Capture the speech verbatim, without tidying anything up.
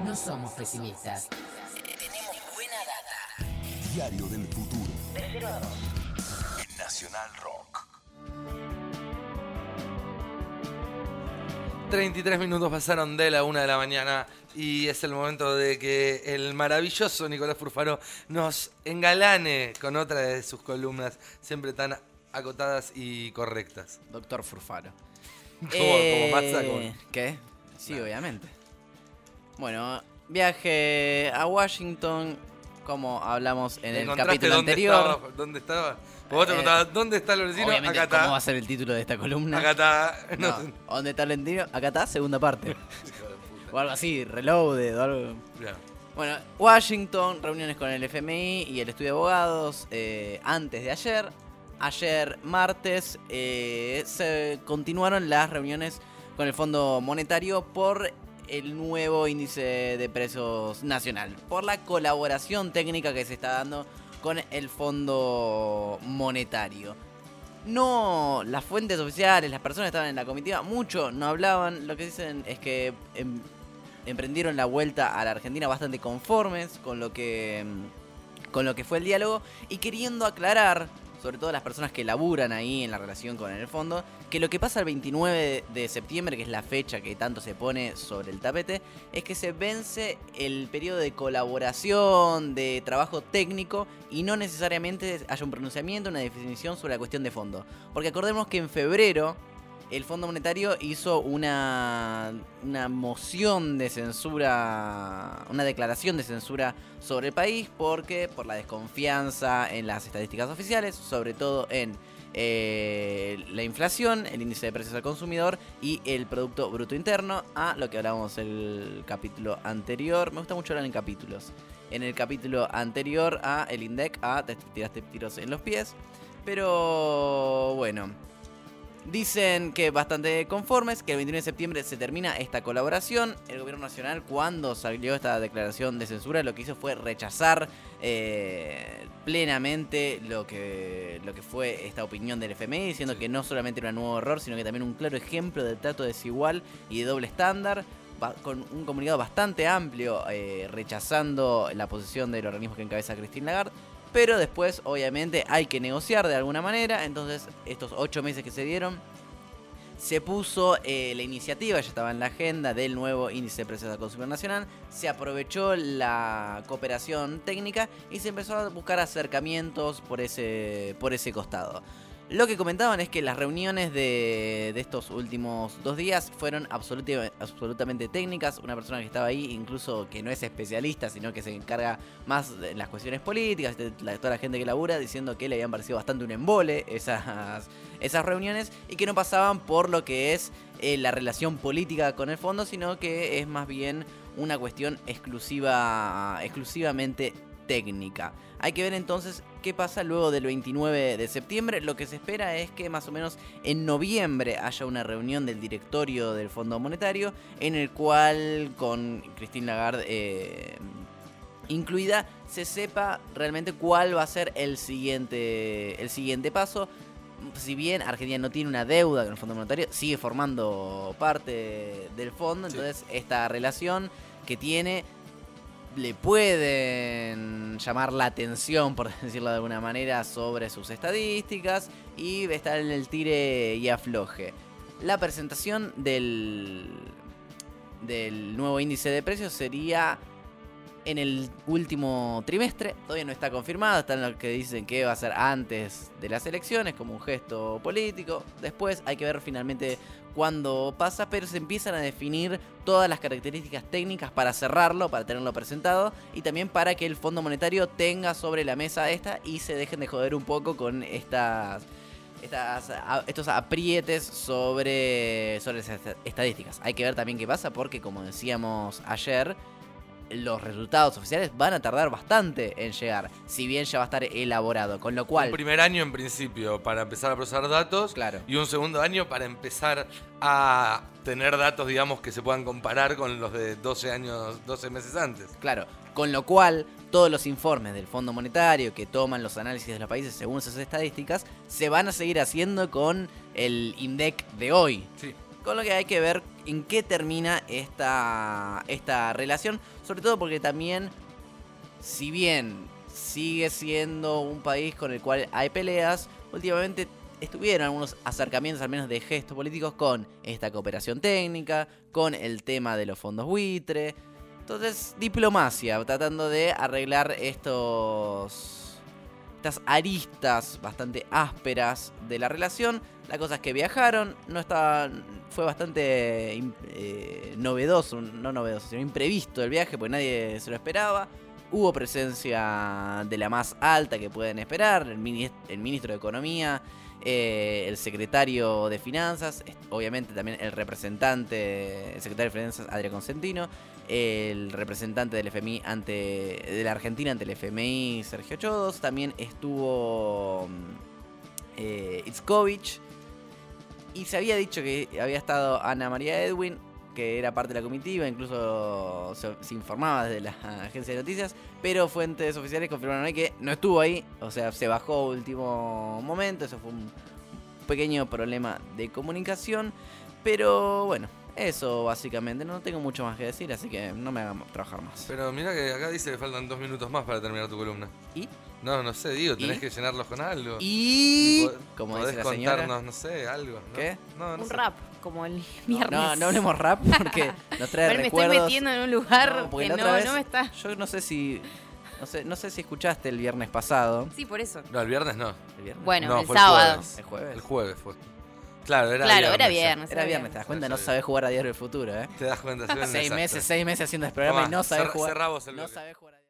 No somos pesimistas. Tenemos buena data. Diario del futuro. De cero a dos. En Nacional Rock. treinta y tres minutos pasaron de la una de la mañana y es el momento de que el maravilloso Nicolás Furfaro nos engalane con otra de sus columnas, siempre tan acotadas y correctas. Doctor Furfaro. Como, Eh, como Mazza con... ¿Qué? Sí, obviamente. Bueno, viaje a Washington, como hablamos en el ¿Encontraste capítulo dónde anterior. Estaba, ¿Dónde estaba? Vos te Eh, preguntabas, ¿dónde está Lorenzino? Obviamente, Acá está. ¿cómo va a ser el título de esta columna? Acá está. No, No. ¿dónde está Lorenzino? Acá está, segunda parte. O algo así, reloaded o algo. Ya. Bueno, Washington, reuniones con el F M I y el estudio de abogados eh, antes de ayer. Ayer, martes, eh, se continuaron las reuniones con el Fondo Monetario por el nuevo índice de precios nacional, por la colaboración técnica que se está dando con el Fondo Monetario. No, las fuentes oficiales, las personas que estaban en la comitiva, mucho no hablaban. Lo que dicen es que em, emprendieron la vuelta a la Argentina bastante conformes con lo que em, con lo que fue el diálogo y queriendo aclarar, sobre todo las personas que laburan ahí en la relación con el fondo, que lo que pasa el veintinueve de septiembre, que es la fecha que tanto se pone sobre el tapete, es que se vence el periodo de colaboración, de trabajo técnico, y no necesariamente haya un pronunciamiento, una definición sobre la cuestión de fondo. Porque acordemos que en febrero el Fondo Monetario hizo una, una moción de censura, una declaración de censura sobre el país, porque por la desconfianza en las estadísticas oficiales, sobre todo en eh, la inflación, el índice de precios al consumidor y el Producto Bruto Interno, a lo que hablábamos el capítulo anterior. Me gusta mucho hablar en capítulos. En el capítulo anterior a el INDEC, a te tiraste tiros en los pies, pero bueno. Dicen que bastante conformes, que el veintinueve de septiembre se termina esta colaboración. El gobierno nacional, cuando salió esta declaración de censura, lo que hizo fue rechazar eh, plenamente lo que, lo que fue esta opinión del F M I, diciendo que no solamente era un nuevo error, sino que también un claro ejemplo de trato desigual y de doble estándar, con un comunicado bastante amplio eh, rechazando la posición del organismo que encabeza Christine Lagarde. Pero después, obviamente, hay que negociar de alguna manera. Entonces, estos ocho meses que se dieron, se puso eh, la iniciativa, ya estaba en la agenda del nuevo índice de precios al consumidor nacional. Se aprovechó la cooperación técnica y se empezó a buscar acercamientos por ese, por ese costado. Lo que comentaban es que las reuniones de, de estos últimos dos días fueron absoluti- absolutamente técnicas. Una persona que estaba ahí, incluso que no es especialista, sino que se encarga más de las cuestiones políticas, de la, toda la gente que labura, diciendo que le habían parecido bastante un embole esas, esas reuniones y que no pasaban por lo que es eh, la relación política con el fondo, sino que es más bien una cuestión exclusiva, exclusivamente técnica. Hay que ver entonces qué pasa luego del veintinueve de septiembre. Lo que se espera es que más o menos en noviembre haya una reunión del directorio del Fondo Monetario en el cual, con Christine Lagarde eh, incluida, se sepa realmente cuál va a ser el siguiente, el siguiente paso. Si bien Argentina no tiene una deuda con el Fondo Monetario, sigue formando parte del fondo. Entonces sí, esta relación que tiene le pueden llamar la atención, por decirlo de alguna manera, sobre sus estadísticas y estar en el tire y afloje. La presentación del, del nuevo índice de precios sería en el último trimestre. Todavía no está confirmado, están los que dicen que va a ser antes de las elecciones, como un gesto político. Después hay que ver finalmente cuándo pasa, pero se empiezan a definir todas las características técnicas para cerrarlo, para tenerlo presentado, y también para que el Fondo Monetario tenga sobre la mesa esta y se dejen de joder un poco con estas, estas a, estos aprietes sobre, sobre esas estadísticas. Hay que ver también qué pasa, porque como decíamos ayer, los resultados oficiales van a tardar bastante en llegar, si bien ya va a estar elaborado, con lo cual... Un primer año en principio para empezar a procesar datos, claro, y un segundo año para empezar a tener datos, digamos, que se puedan comparar con los de doce años, doce meses antes. Claro, con lo cual todos los informes del Fondo Monetario que toman los análisis de los países según esas estadísticas se van a seguir haciendo con el INDEC de hoy. Sí. Con lo que hay que ver en qué termina esta, esta relación. Sobre todo porque también, si bien sigue siendo un país con el cual hay peleas, últimamente estuvieron algunos acercamientos, al menos de gestos políticos, con esta cooperación técnica, con el tema de los fondos buitre. Entonces, diplomacia, tratando de arreglar estos, estas aristas bastante ásperas de la relación. La cosa es que viajaron, no estaba, fue bastante eh, novedoso, no novedoso, sino imprevisto el viaje, porque nadie se lo esperaba. Hubo presencia de la más alta que pueden esperar, el, mini, el ministro de Economía, eh, el secretario de Finanzas, obviamente también el representante, el secretario de Finanzas, Adrián Consentino, el representante del F M I ante, de la Argentina ante el F M I, Sergio Chodos, también estuvo eh, Itzkovich, y se había dicho que había estado Ana María Edwin, que era parte de la comitiva, incluso se, se informaba desde la agencia de noticias, pero fuentes oficiales confirmaron hoy que no estuvo ahí, o sea, se bajó a último momento, eso fue un pequeño problema de comunicación, pero bueno, eso básicamente, no tengo mucho más que decir, así que no me hagan trabajar más. Pero mira que acá dice que faltan dos minutos más para terminar tu columna. ¿Y? No, no sé, digo, tenés ¿Y? que llenarlos con algo. Y... pod- como podés dice la señora, contarnos, no sé, algo. ¿no? ¿Qué? No, no Un sé. rap, como el viernes. no, no hablemos rap porque nos trae Pero me estoy recuerdos. metiendo en un lugar No, porque que la no, otra vez, no me está. yo no sé si, no sé, no sé si escuchaste el viernes pasado. Sí, por eso. No, el viernes no. ¿El viernes? Bueno, No, el fue el sábado. jueves. El jueves. El jueves fue. Claro, era Claro, viernes. era ya. viernes. Era viernes, te das cuenta, no sabés jugar a Diario del Futuro, ¿eh? Te das cuenta, soy un Seis desastre. meses, seis meses haciendo el programa Tomá, y no sabés cerra- jugar. cerrá vos el No bloque. sabés jugar a